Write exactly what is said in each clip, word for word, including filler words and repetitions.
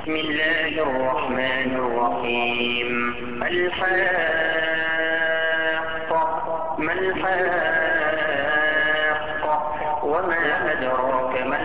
بسم الله الرحمن الرحيم. الحاقة ما الحاقة وما أدراك ما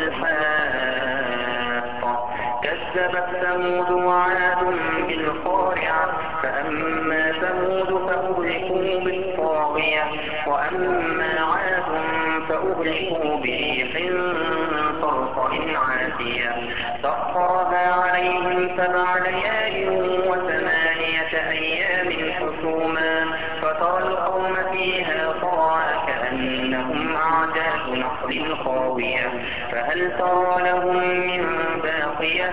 الحاقة كذبت ثمود وعاد بالقارعة فأما ثمود فأهلكوا بالطاغية وأما عاد فأهلكوا بريح صرصر عاتية سخرها عليهم سبع ليال وثمانية أيام حسوما فترى القوم فيها صرعى كأنهم أعجاز نخل خاوية فهل ترى لهم من باقية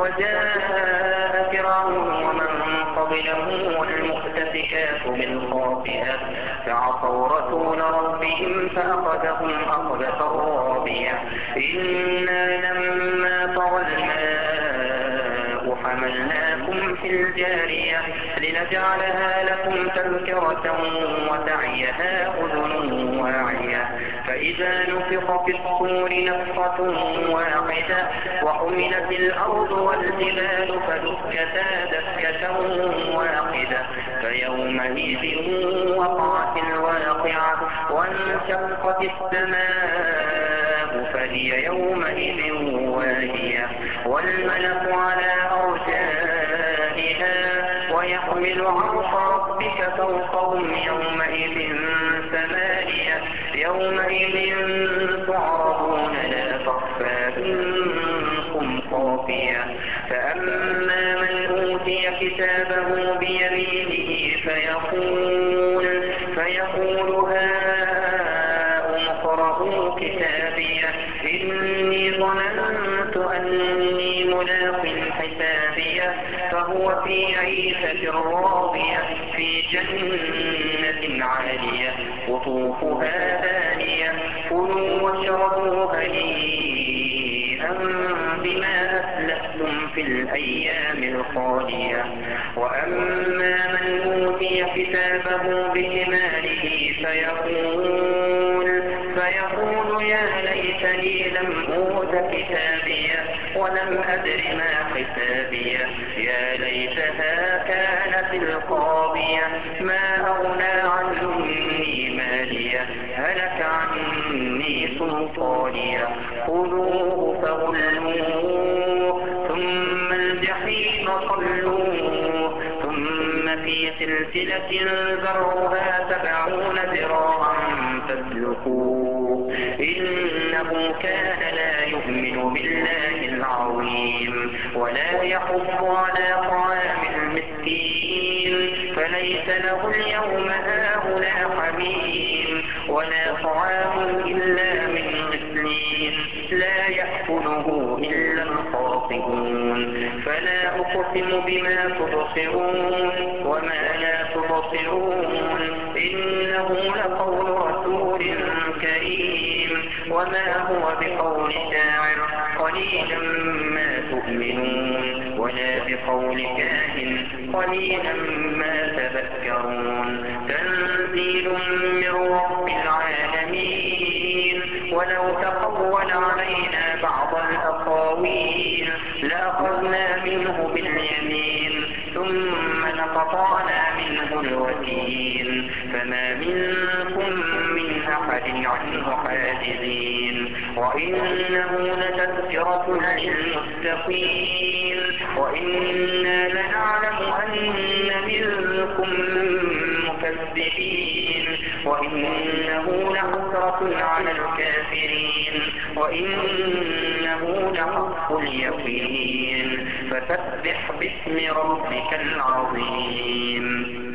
وجاء فرعون ومن قبله والمؤتفكات بالخاطئة فعصوا رسول ربهم فأخذهم أخذة رابية إنا لما طغى الماء حملناكم في الجارية لنجعلها لكم تذكرة وتعيها أذن واعية فإذا نفخ في الصور نفخة واحدة وحملت الأرض والجبال فدكتا دكة واحدة فيومئذ وقعت الواقعة وانشقت السماء فهي يومئذ واهية والملك على أرجائها ويحمل عرش ربك فوقهم يومئذ ثمانية يومئذ تعرضون لا تخفى منكم خافية فأما من أوتي كتابه بيمينه فيقول فيقول هاؤم اقرءوا كتابيه إني ظننت أني ملاق حسابيه فهو في عيشة راضية في جنة عالية قطوفها دانية كلوا واشربوا هنيئا بما أسلفتم في الأيام الخالية وأما من أوتي كتابه بشماله فيقول فيقول يا ليتني لم أوت كتابيه ولم أدر ما حسابيه يا ليتها كانت القاضية ما أغنى عني ماليه هلك عني سلطانيه خذوه فغلوه ثم الجحيم صلوه ثم في سلسلة ذرعها سبعون ذراعا فاسلكوه إنه كان لا يؤمن بالله العظيم ولا يحض على طعام المسكين فليس له اليوم هاهنا حميم ولا طعام إلا من غسلين لا يأكله إلا الخاطئون فلا أقسم بما تبصرون وما لا تبصرون إنه لقول رسول كريم وما هو بقول شاعر قليلا ما تؤمنون ولا بقول كاهن قليلا ما تذكرون تنزيل من رب العالمين ولو تقول علينا بعض الأقاويل لأخذنا منه باليمين ثم لقطعنا منه الوتين فما منكم من أحد عنه حاجزين وإنه لتذكرة للمتقين وإنا لنعلم أن منكم مكذبين وإنه لحسرة على الكافرين وإنه لحق اليقين فسبح باسم ربك العظيم